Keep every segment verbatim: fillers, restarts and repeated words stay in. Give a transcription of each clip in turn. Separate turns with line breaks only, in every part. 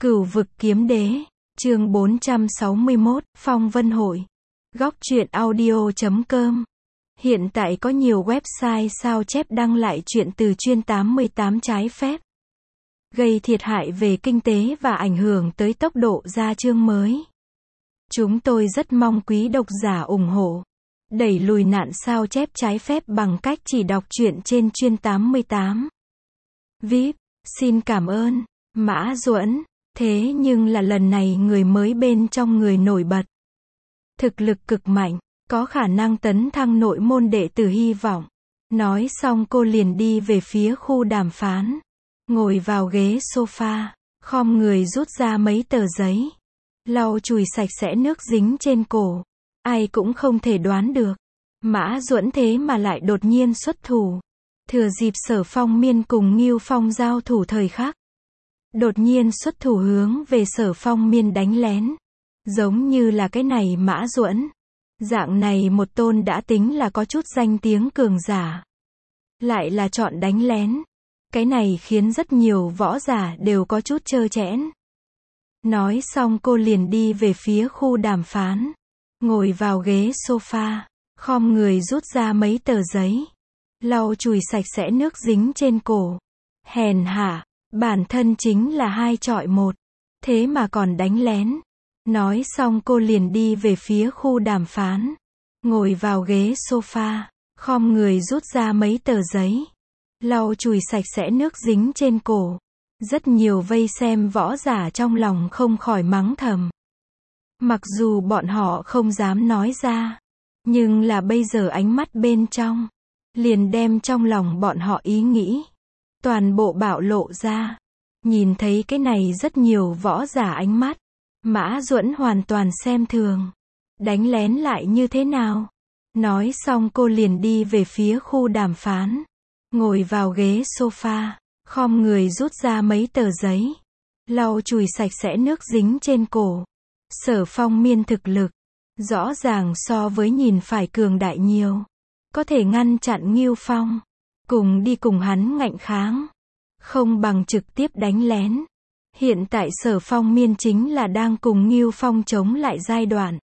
Cửu vực kiếm đế, chương bốn trăm sáu mươi mốt, Phong Vân Hội. Góc truyện audio chấm com. Hiện tại có nhiều website sao chép đăng lại chuyện từ chuyên tám mươi tám trái phép, gây thiệt hại về kinh tế và ảnh hưởng tới tốc độ ra chương mới. Chúng tôi rất mong quý độc giả ủng hộ, đẩy lùi nạn sao chép trái phép bằng cách chỉ đọc truyện trên chuyên tám mươi tám. vê i pê, xin cảm ơn. Mã Duẫn. Thế nhưng là lần này người mới bên trong người nổi bật, thực lực cực mạnh, có khả năng tấn thăng nội môn đệ tử hy vọng. Nói xong cô liền đi về phía khu đàm phán, ngồi vào ghế sofa, khom người rút ra mấy tờ giấy, lau chùi sạch sẽ nước dính trên cổ. Ai cũng không thể đoán được, Mã Duẫn thế mà lại đột nhiên xuất thủ, thừa dịp Sở Phong Miên cùng Ngưu Phong giao thủ thời khắc, đột nhiên xuất thủ hướng về Sở Phong Miên đánh lén. Giống như là cái này Mã Duẫn, dạng này một tôn đã tính là có chút danh tiếng cường giả, lại là chọn đánh lén. Cái này khiến rất nhiều võ giả đều có chút trơ trẽn. Nói xong cô liền đi về phía khu đàm phán, ngồi vào ghế sofa, khom người rút ra mấy tờ giấy, lau chùi sạch sẽ nước dính trên cổ. Hèn hạ, bản thân chính là hai chọi một, thế mà còn đánh lén. Nói xong cô liền đi về phía khu đàm phán, ngồi vào ghế sofa, khom người rút ra mấy tờ giấy, lau chùi sạch sẽ nước dính trên cổ. Rất nhiều vây xem võ giả trong lòng không khỏi mắng thầm. Mặc dù bọn họ không dám nói ra, nhưng là bây giờ ánh mắt bên trong, liền đem trong lòng bọn họ ý nghĩ toàn bộ bạo lộ ra. Nhìn thấy cái này rất nhiều võ giả ánh mắt, Mã Duẫn hoàn toàn xem thường. Đánh lén lại như thế nào? Nói xong cô liền đi về phía khu đàm phán, ngồi vào ghế sofa, khom người rút ra mấy tờ giấy, lau chùi sạch sẽ nước dính trên cổ. Sở Phong Miên thực lực, rõ ràng so với nhìn phải cường đại nhiều, có thể ngăn chặn Ngưu Phong, cùng đi cùng hắn ngạnh kháng, không bằng trực tiếp đánh lén. Hiện tại Sở Phong Miên chính là đang cùng Ngưu Phong chống lại giai đoạn,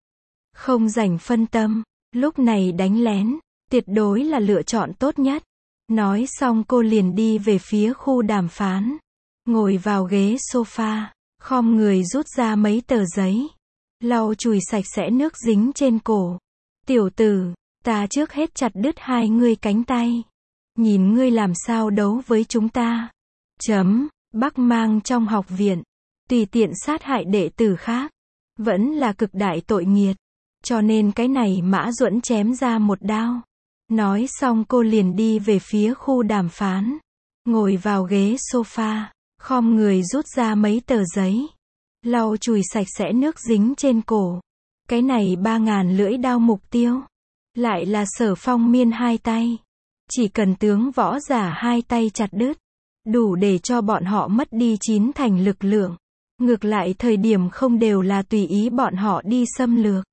không rảnh phân tâm, lúc này đánh lén, tuyệt đối là lựa chọn tốt nhất. Nói xong cô liền đi về phía khu đàm phán, ngồi vào ghế sofa, khom người rút ra mấy tờ giấy, lau chùi sạch sẽ nước dính trên cổ. Tiểu tử, ta trước hết chặt đứt hai ngươi cánh tay, nhìn ngươi làm sao đấu với chúng ta. Chấm. Bắc Mang trong học viện, tùy tiện sát hại đệ tử khác, vẫn là cực đại tội nghiệt, cho nên cái này Mã Duẫn chém ra một đao. Nói xong cô liền đi về phía khu đàm phán, ngồi vào ghế sofa, khom người rút ra mấy tờ giấy, lau chùi sạch sẽ nước dính trên cổ. Cái này ba ngàn lưỡi đao mục tiêu, lại là Sở Phong Miên hai tay. Chỉ cần tướng võ giả hai tay chặt đứt, đủ để cho bọn họ mất đi chín thành lực lượng. Ngược lại thời điểm không đều là tùy ý bọn họ đi xâm lược.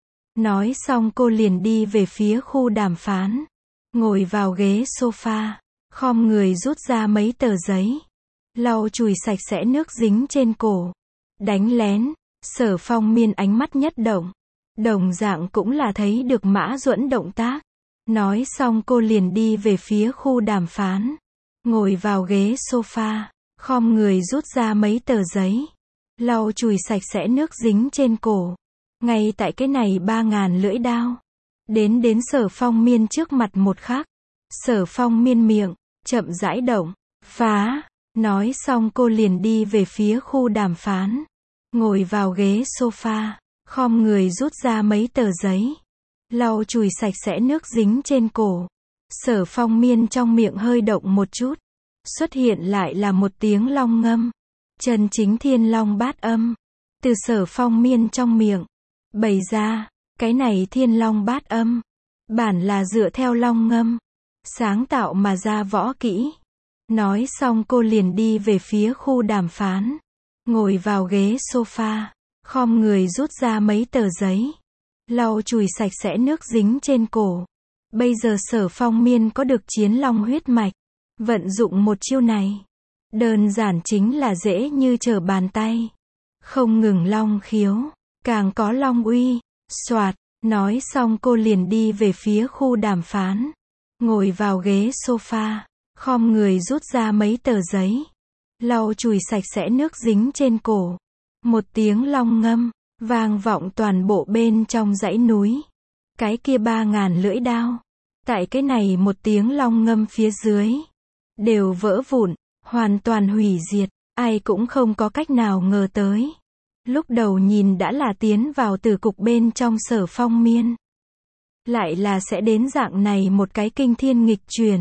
Nói xong cô liền đi về phía khu đàm phán, ngồi vào ghế sofa, khom người rút ra mấy tờ giấy, lau chùi sạch sẽ nước dính trên cổ. Đánh lén. Sở Phong Miên ánh mắt nhất động, đồng dạng cũng là thấy được Mã Duẫn động tác. Nói xong cô liền đi về phía khu đàm phán, ngồi vào ghế sofa, khom người rút ra mấy tờ giấy, lau chùi sạch sẽ nước dính trên cổ. Ngay tại cái này ba ngàn lưỡi đao đến đến Sở Phong Miên trước mặt một khắc, Sở Phong Miên miệng chậm rãi động, phá. Nói xong cô liền đi về phía khu đàm phán, ngồi vào ghế sofa, khom người rút ra mấy tờ giấy, lau chùi sạch sẽ nước dính trên cổ. Sở Phong Miên trong miệng hơi động một chút, xuất hiện lại là một tiếng long ngâm, chân chính thiên long bát âm, từ Sở Phong Miên trong miệng bày ra. Cái này thiên long bát âm, bản là dựa theo long ngâm sáng tạo mà ra võ kỹ. Nói xong cô liền đi về phía khu đàm phán, ngồi vào ghế sofa, khom người rút ra mấy tờ giấy, lau chùi sạch sẽ nước dính trên cổ. Bây giờ Sở Phong Miên có được chiến long huyết mạch, vận dụng một chiêu này, Đơn giản chính là dễ như trở bàn tay. Không ngừng long khiếu, càng có long uy. Soạt, nói xong cô liền đi về phía khu đàm phán. Ngồi vào ghế sofa, khom người rút ra mấy tờ giấy. Lau chùi sạch sẽ nước dính trên cổ. Một tiếng long ngâm, vang vọng toàn bộ bên trong dãy núi. Cái kia ba ngàn lưỡi đao. Tại cái này một tiếng long ngâm phía dưới. Đều vỡ vụn, hoàn toàn hủy diệt. Ai cũng không có cách nào ngờ tới. Lúc đầu nhìn đã là tiến vào tử cục bên trong Sở Phong Miên. Lại là sẽ đến dạng này một cái kinh thiên nghịch chuyển.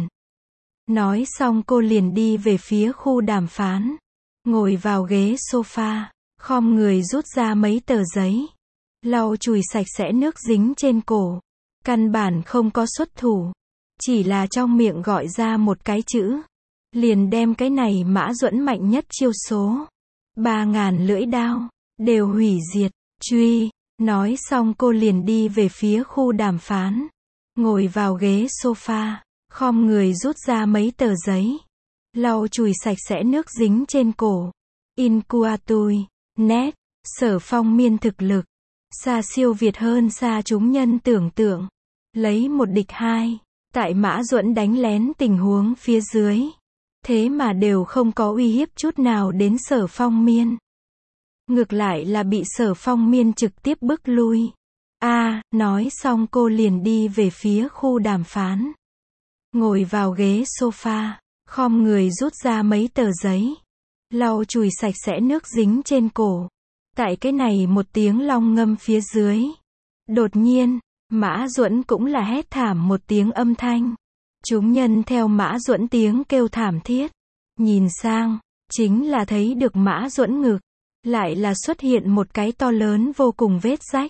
Nói xong cô liền đi về phía khu đàm phán. Ngồi vào ghế sofa, khom người rút ra mấy tờ giấy. Lau chùi sạch sẽ nước dính trên cổ. Căn bản không có xuất thủ. Chỉ là trong miệng gọi ra một cái chữ. Liền đem cái này Mã Duẫn mạnh nhất chiêu số. Ba ngàn lưỡi đao. Đều hủy diệt. Truy. Nói xong cô liền đi về phía khu đàm phán. Ngồi vào ghế sofa. Khom người rút ra mấy tờ giấy. Lau chùi sạch sẽ nước dính trên cổ. Incuatui. Nét. Sở Phong Miên thực lực. Xa siêu việt hơn xa chúng nhân tưởng tượng. Lấy một địch hai. Tại Mã Duẫn đánh lén tình huống phía dưới. Thế mà đều không có uy hiếp chút nào đến Sở Phong Miên. Ngược lại là bị Sở Phong Miên trực tiếp bức lui. A, à, nói xong cô liền đi về phía khu đàm phán. Ngồi vào ghế sofa, khom người rút ra mấy tờ giấy. Lau chùi sạch sẽ nước dính trên cổ. Tại cái này một tiếng long ngâm phía dưới. Đột nhiên, Mã Duẫn cũng là hét thảm một tiếng âm thanh. Chúng nhân theo Mã Duẫn tiếng kêu thảm thiết. Nhìn sang, chính là thấy được Mã Duẫn ngực. Lại là xuất hiện một cái to lớn vô cùng vết rách.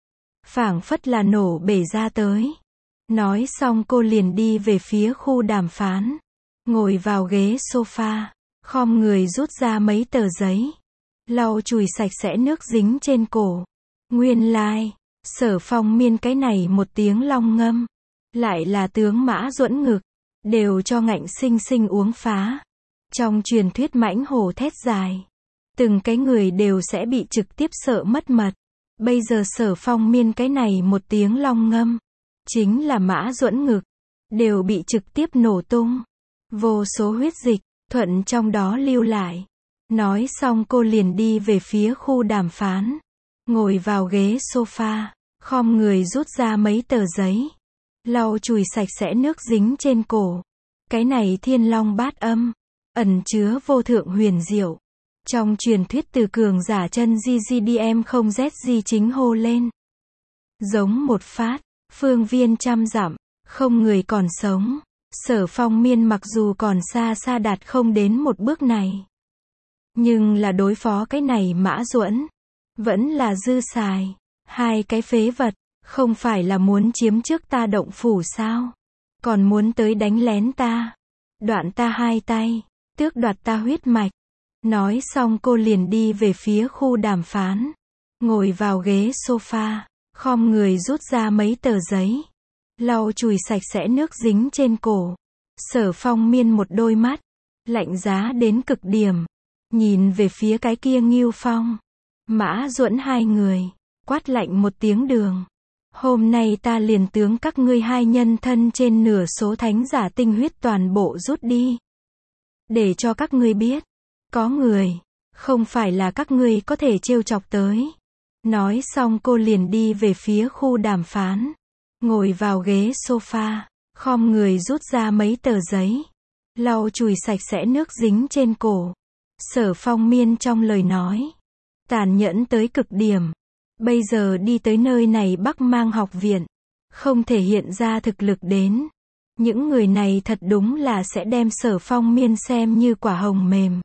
Phảng phất là nổ bể ra tới. Nói xong cô liền đi về phía khu đàm phán. Ngồi vào ghế sofa. Khom người rút ra mấy tờ giấy. Lau chùi sạch sẽ nước dính trên cổ. Nguyên lai, like, Sở Phong Miên cái này một tiếng long ngâm. Lại là tướng Mã Duẫn ngực. Đều cho ngạnh sinh sinh uống phá. Trong truyền thuyết mãnh hổ thét dài. Từng cái người đều sẽ bị trực tiếp sợ mất mật. Bây giờ Sở Phong Miên cái này một tiếng long ngâm. Chính là Mã Duẫn ngực. Đều bị trực tiếp nổ tung. Vô số huyết dịch, thuận trong đó lưu lại. Nói xong cô liền đi về phía khu đàm phán. Ngồi vào ghế sofa. Khom người rút ra mấy tờ giấy. Lau chùi sạch sẽ nước dính trên cổ. Cái này thiên long bát âm. Ẩn chứa vô thượng huyền diệu. Trong truyền thuyết từ cường giả chân G G D M không Z G chính hô lên. Giống một phát, phương viên trăm dặm, không người còn sống. Sở Phong Miên mặc dù còn xa xa đạt không đến một bước này. Nhưng là đối phó cái này Mã Duẫn. Vẫn là dư xài. Hai cái phế vật, không phải là muốn chiếm trước ta động phủ sao? Còn muốn tới đánh lén ta. Đoạn ta hai tay, tước đoạt ta huyết mạch. Nói xong cô liền đi về phía khu đàm phán. Ngồi vào ghế sofa, khom người rút ra mấy tờ giấy. Lau chùi sạch sẽ nước dính trên cổ. Sở Phong Miên một đôi mắt. Lạnh giá đến cực điểm. Nhìn về phía cái kia Ngưu Phong. Mã Duẫn hai người. Quát lạnh một tiếng đường. Hôm nay ta liền tướng các ngươi hai nhân thân trên nửa số thánh giả tinh huyết toàn bộ rút đi. Để cho các ngươi biết. Có người. Không phải là các ngươi có thể trêu chọc tới. Nói xong cô liền đi về phía khu đàm phán. Ngồi vào ghế sofa. Khom người rút ra mấy tờ giấy. Lau chùi sạch sẽ nước dính trên cổ. Sở Phong Miên trong lời nói. Tàn nhẫn tới cực điểm. Bây giờ đi tới nơi này Bắc Mang học viện. Không thể hiện ra thực lực đến. Những người này thật đúng là sẽ đem Sở Phong Miên xem như quả hồng mềm.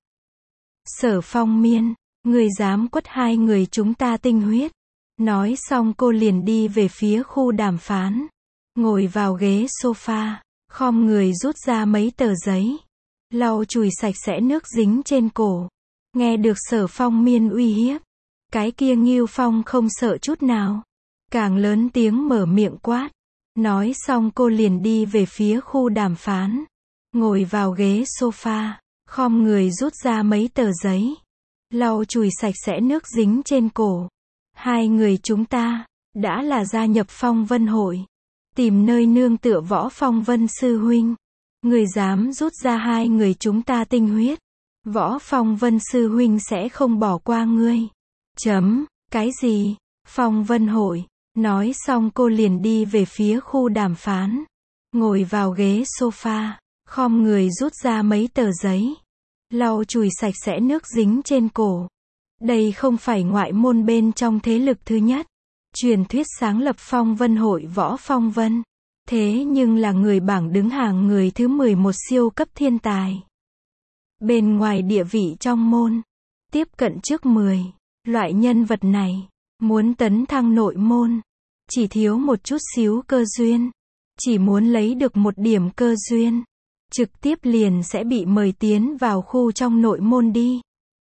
Sở Phong Miên, người dám quất hai người chúng ta tinh huyết. Nói xong cô liền đi về phía khu đàm phán. Ngồi vào ghế sofa, khom người rút ra mấy tờ giấy. Lau chùi sạch sẽ nước dính trên cổ. Nghe được Sở Phong Miên uy hiếp. Cái kia Ngưu Phong không sợ chút nào. Càng lớn tiếng mở miệng quát. Nói xong cô liền đi về phía khu đàm phán. Ngồi vào ghế sofa, khom người rút ra mấy tờ giấy, lau chùi sạch sẽ nước dính trên cổ. Hai người chúng ta đã là gia nhập Phong Vân hội, tìm nơi nương tựa Võ Phong Vân sư huynh. Người dám rút ra hai người chúng ta tinh huyết, Võ Phong Vân sư huynh sẽ không bỏ qua ngươi. Chấm, cái gì? Phong Vân hội. Nói xong cô liền đi về phía khu đàm phán, ngồi vào ghế sofa, khom người rút ra mấy tờ giấy, lau chùi sạch sẽ nước dính trên cổ. Đây không phải ngoại môn bên trong thế lực thứ nhất, truyền thuyết sáng lập Phong Vân hội Võ Phong Vân, thế nhưng là người bảng đứng hàng người thứ mười một siêu cấp thiên tài. Bên ngoài địa vị trong môn, tiếp cận trước mười, loại nhân vật này, muốn tấn thăng nội môn, chỉ thiếu một chút xíu cơ duyên, chỉ muốn lấy được một điểm cơ duyên, trực tiếp liền sẽ bị mời tiến vào khu trong nội môn đi.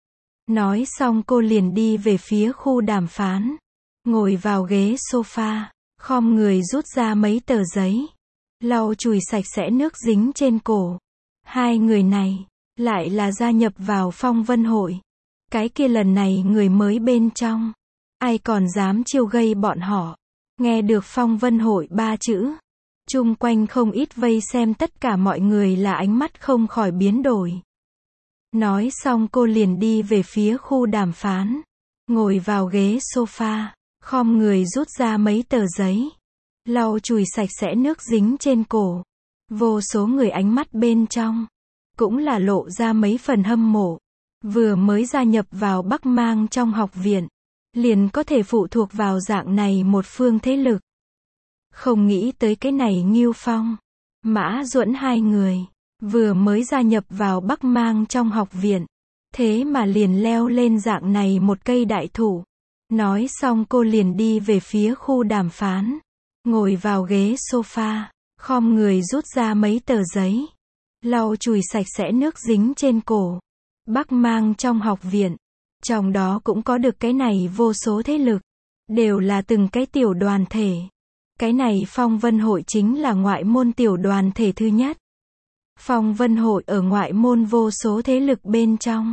Nói xong cô liền đi về phía khu đàm phán, ngồi vào ghế sofa, khom người rút ra mấy tờ giấy, lau chùi sạch sẽ nước dính trên cổ. Hai người này, lại là gia nhập vào Phong Vân hội. Cái kia lần này người mới bên trong, ai còn dám chiêu gây bọn họ. Nghe được Phong Vân hội ba chữ, chung quanh không ít vây xem tất cả mọi người là ánh mắt không khỏi biến đổi. Nói xong cô liền đi về phía khu đàm phán, ngồi vào ghế sofa, khom người rút ra mấy tờ giấy, lau chùi sạch sẽ nước dính trên cổ. Vô số người ánh mắt bên trong, cũng là lộ ra mấy phần hâm mộ. Vừa mới gia nhập vào Bắc Mang trong học viện, liền có thể phụ thuộc vào dạng này một phương thế lực. Không nghĩ tới cái này Ngưu Phong, Mã Duẫn hai người, vừa mới gia nhập vào Bắc Mang trong học viện, thế mà liền leo lên dạng này một cây đại thụ. Nói xong cô liền đi về phía khu đàm phán, ngồi vào ghế sofa, khom người rút ra mấy tờ giấy, lau chùi sạch sẽ nước dính trên cổ. Bắc Mang trong học viện, trong đó cũng có được cái này vô số thế lực, đều là từng cái tiểu đoàn thể. Cái này Phong Vân hội chính là ngoại môn tiểu đoàn thể thứ nhất. Phong Vân hội ở ngoại môn vô số thế lực bên trong,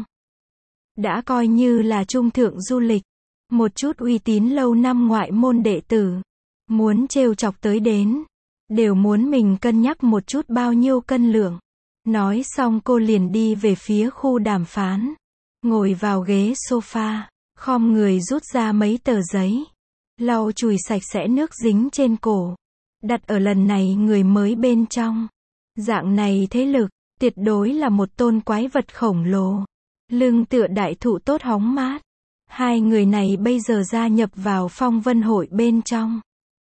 đã coi như là trung thượng du lịch, một chút uy tín lâu năm ngoại môn đệ tử, muốn trêu chọc tới đến, đều muốn mình cân nhắc một chút bao nhiêu cân lượng. Nói xong cô liền đi về phía khu đàm phán, ngồi vào ghế sofa, khom người rút ra mấy tờ giấy, lau chùi sạch sẽ nước dính trên cổ. Đặt ở lần này người mới bên trong, dạng này thế lực, tuyệt đối là một tôn quái vật khổng lồ, lưng tựa đại thụ tốt hóng mát. Hai người này bây giờ gia nhập vào Phong Vân hội bên trong,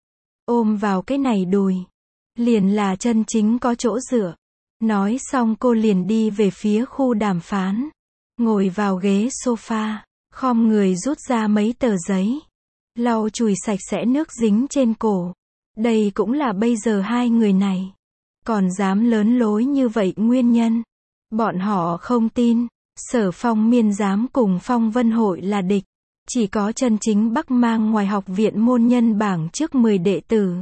ôm vào cái này đùi, liền là chân chính có chỗ dựa. Nói xong cô liền đi về phía khu đàm phán, ngồi vào ghế sofa, khom người rút ra mấy tờ giấy, lau chùi sạch sẽ nước dính trên cổ. Đây cũng là bây giờ hai người này còn dám lớn lối như vậy nguyên nhân. Bọn họ không tin Sở Phong Miên dám cùng Phong Vân hội là địch. Chỉ có chân chính Bắc Mang ngoài học viện môn nhân bảng trước mười đệ tử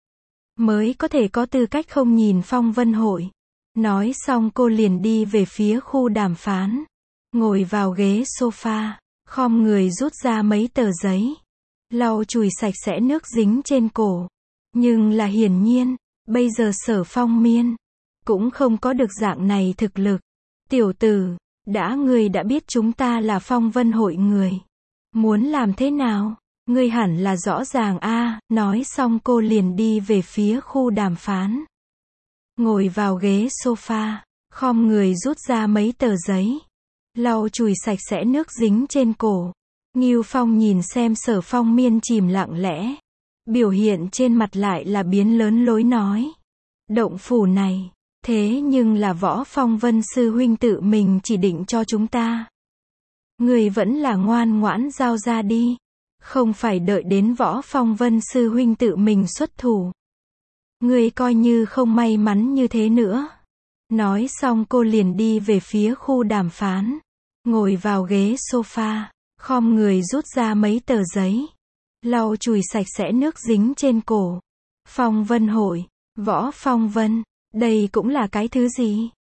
mới có thể có tư cách không nhìn Phong Vân hội. Nói xong cô liền đi về phía khu đàm phán, ngồi vào ghế sofa, khom người rút ra mấy tờ giấy, lau chùi sạch sẽ nước dính trên cổ. Nhưng là hiển nhiên, bây giờ Sở Phong Miên cũng không có được dạng này thực lực. Tiểu tử, đã ngươi đã biết chúng ta là Phong Vân hội người, muốn làm thế nào? Ngươi hẳn là rõ ràng a. Nói xong cô liền đi về phía khu đàm phán, ngồi vào ghế sofa, khom người rút ra mấy tờ giấy, lau chùi sạch sẽ nước dính trên cổ. Ngưu Phong nhìn xem Sở Phong Miên chìm lặng lẽ, biểu hiện trên mặt lại là biến lớn lối nói. Động phủ này, thế nhưng là Võ Phong Vân sư huynh tự mình chỉ định cho chúng ta. Người vẫn là ngoan ngoãn giao ra đi, không phải đợi đến Võ Phong Vân sư huynh tự mình xuất thủ. Người coi như không may mắn như thế nữa. Nói xong cô liền đi về phía khu đàm phán, ngồi vào ghế sofa, khom người rút ra mấy tờ giấy, lau chùi sạch sẽ nước dính trên cổ. Phong Vân hội, Võ Phong Vân, đây cũng là cái thứ gì?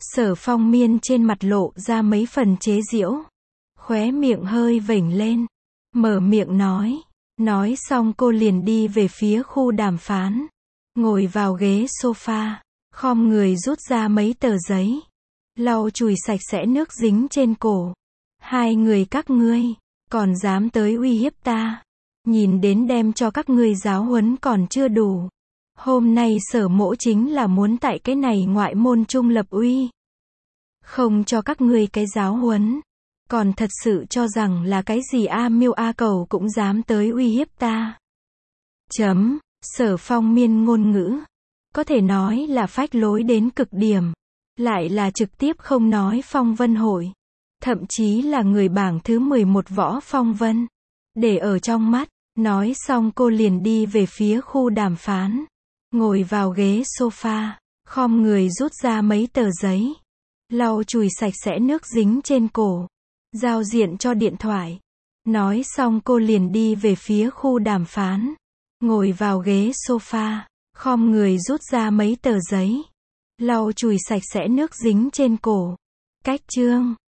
Sở Phong Miên trên mặt lộ ra mấy phần chế giễu. Khóe miệng hơi vểnh lên. Mở miệng nói. Nói xong cô liền đi về phía khu đàm phán. Ngồi vào ghế sofa. Khom người rút ra mấy tờ giấy. Lau chùi sạch sẽ nước dính trên cổ. Hai người các ngươi, còn dám tới uy hiếp ta. Nhìn đến đem cho các ngươi giáo huấn còn chưa đủ. Hôm nay Sở Mỗ chính là muốn tại cái này ngoại môn trung lập uy. Không cho các ngươi cái giáo huấn. Còn thật sự cho rằng là cái gì A Miêu A Cầu cũng dám tới uy hiếp ta. Chấm, Sở Phong Miên ngôn ngữ. Có thể nói là phách lối đến cực điểm. Lại là trực tiếp không nói Phong Vân Hội. Thậm chí là người bảng thứ mười một Võ Phong Vân. Để ở trong mắt. Nói xong cô liền đi về phía khu đàm phán. Ngồi vào ghế sofa. Khom người rút ra mấy tờ giấy. Lau chùi sạch sẽ nước dính trên cổ. Giao diện cho điện thoại. Nói xong cô liền đi về phía khu đàm phán. Ngồi vào ghế sofa. Khom người rút ra mấy tờ giấy. Lau chùi sạch sẽ nước dính trên cổ. Cách chương